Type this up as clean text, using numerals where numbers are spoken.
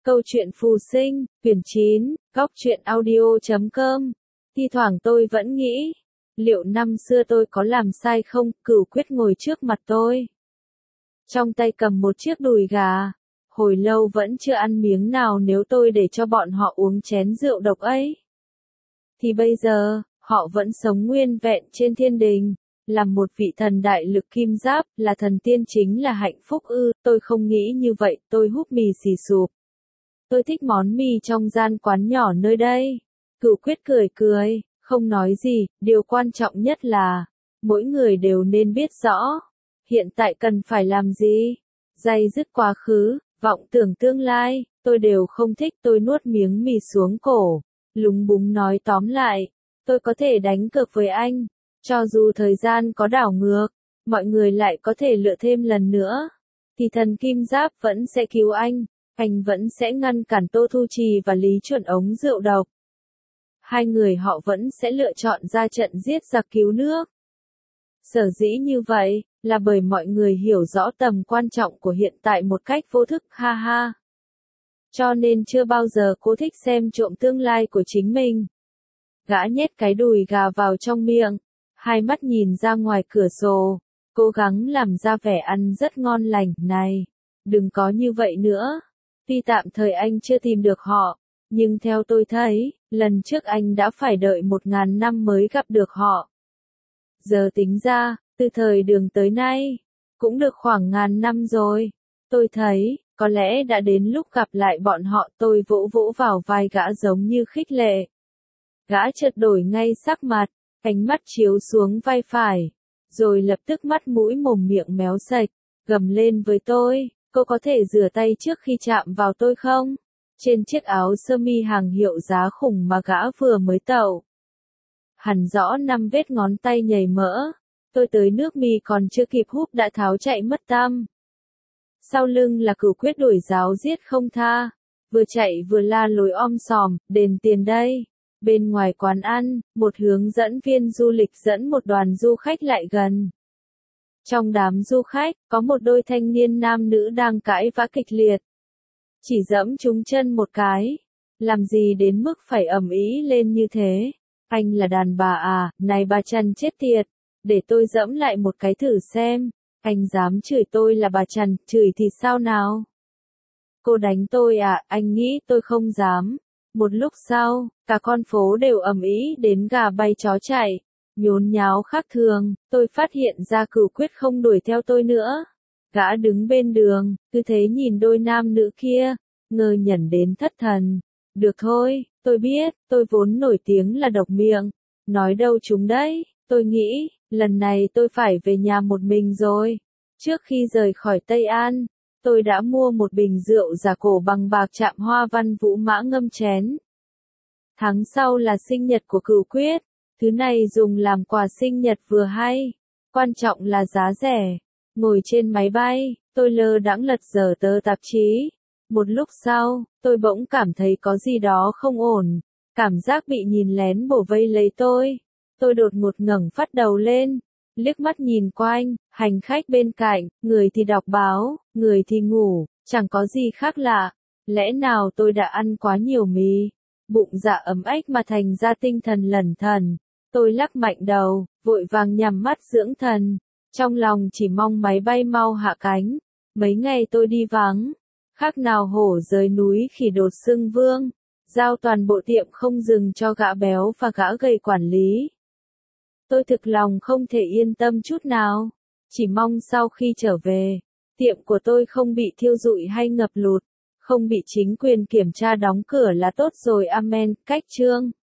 Câu chuyện phù sinh, quyển 9, góc truyện audio.com. Thi thoảng tôi vẫn nghĩ, liệu năm xưa tôi có làm sai không? Cửu Quyết ngồi trước mặt tôi, trong tay cầm một chiếc đùi gà, hồi lâu vẫn chưa ăn miếng nào. Nếu tôi để cho bọn họ uống chén rượu độc ấy, thì bây giờ, họ vẫn sống nguyên vẹn trên thiên đình, làm một vị thần đại lực kim giáp, là thần tiên chính là hạnh phúc ư? Tôi không nghĩ như vậy, tôi húp mì xì sụp. Tôi thích món mì trong gian quán nhỏ nơi đây. Cửu Quyết cười cười, không nói gì, điều quan trọng nhất là, mỗi người đều nên biết rõ, hiện tại cần phải làm gì. Day dứt quá khứ, vọng tưởng tương lai, tôi đều không thích. Tôi nuốt miếng mì xuống cổ, lúng búng nói tóm lại, tôi có thể đánh cược với anh, cho dù thời gian có đảo ngược, mọi người lại có thể lựa thêm lần nữa, thì thần kim giáp vẫn sẽ cứu anh vẫn sẽ ngăn cản Tô Thu Trì và Lý Chuẩn ống rượu độc. Hai người họ vẫn sẽ lựa chọn ra trận giết giặc cứu nước. Sở dĩ như vậy, là bởi mọi người hiểu rõ tầm quan trọng của hiện tại một cách vô thức, ha ha. Cho nên chưa bao giờ cô thích xem trộm tương lai của chính mình. Gã nhét cái đùi gà vào trong miệng, hai mắt nhìn ra ngoài cửa sổ, cố gắng làm ra vẻ ăn rất ngon lành. Này, đừng có như vậy nữa. Tuy tạm thời anh chưa tìm được họ, nhưng theo tôi thấy, lần trước anh đã phải đợi 1000 năm mới gặp được họ. Giờ tính ra, từ thời Đường tới nay, cũng được khoảng 1000 năm rồi. Tôi thấy, có lẽ đã đến lúc gặp lại bọn họ. Tôi vỗ vỗ vào vai gã giống như khích lệ. Gã chợt đổi ngay sắc mặt, ánh mắt chiếu xuống vai phải, rồi lập tức mắt mũi mồm miệng méo sạch, gầm lên với tôi. Cô có thể rửa tay trước khi chạm vào tôi không? Trên chiếc áo sơ mi hàng hiệu giá khủng mà gã vừa mới tậu, hẳn rõ 5 vết ngón tay nhầy mỡ. Tôi tới nước mì còn chưa kịp húp đã tháo chạy mất tăm. Sau lưng là Cửu Quyết đuổi giáo giết không tha, vừa chạy vừa la lối om sòm, đền tiền đây. Bên ngoài quán ăn, một hướng dẫn viên du lịch dẫn một đoàn du khách lại gần. Trong đám du khách, có một đôi thanh niên nam nữ đang cãi vã kịch liệt. Chỉ dẫm trúng chân một cái. Làm gì đến mức phải ầm ĩ lên như thế? Anh là đàn bà à? Này bà Trần chết tiệt. Để tôi dẫm lại một cái thử xem. Anh dám chửi tôi là bà Trần, chửi thì sao nào? Cô đánh tôi à? Anh nghĩ tôi không dám. Một lúc sau, cả con phố đều ầm ĩ đến gà bay chó chạy. Nhốn nháo khác thường, tôi phát hiện ra Cửu Quyết không đuổi theo tôi nữa. Gã đứng bên đường, cứ thế nhìn đôi nam nữ kia, ngơ ngẩn đến thất thần. Được thôi, tôi biết, tôi vốn nổi tiếng là độc miệng. Nói đâu chúng đấy, tôi nghĩ, lần này tôi phải về nhà một mình rồi. Trước khi rời khỏi Tây An, tôi đã mua một bình rượu giả cổ bằng bạc chạm hoa văn vũ mã ngâm chén. Tháng sau là sinh nhật của Cửu Quyết. Thứ này dùng làm quà sinh nhật vừa hay, quan trọng là giá rẻ. Ngồi trên máy bay, tôi lơ đãng lật dở tờ tạp chí. Một lúc sau, tôi bỗng cảm thấy có gì đó không ổn, cảm giác bị nhìn lén bổ vây lấy tôi. Tôi đột ngột ngẩng phát đầu lên, liếc mắt nhìn quanh, hành khách bên cạnh, người thì đọc báo, người thì ngủ, chẳng có gì khác lạ. Lẽ nào tôi đã ăn quá nhiều mì? Bụng dạ ấm ách mà thành ra tinh thần lẩn thẩn. Tôi lắc mạnh đầu, vội vàng nhắm mắt dưỡng thần, trong lòng chỉ mong máy bay mau hạ cánh. Mấy ngày tôi đi vắng, khác nào hổ rời núi khỉ đột xưng vương, giao toàn bộ tiệm không dừng cho gã béo và gã gầy quản lý. Tôi thực lòng không thể yên tâm chút nào, chỉ mong sau khi trở về, tiệm của tôi không bị thiêu rụi hay ngập lụt, không bị chính quyền kiểm tra đóng cửa là tốt rồi. Amen. Cách chương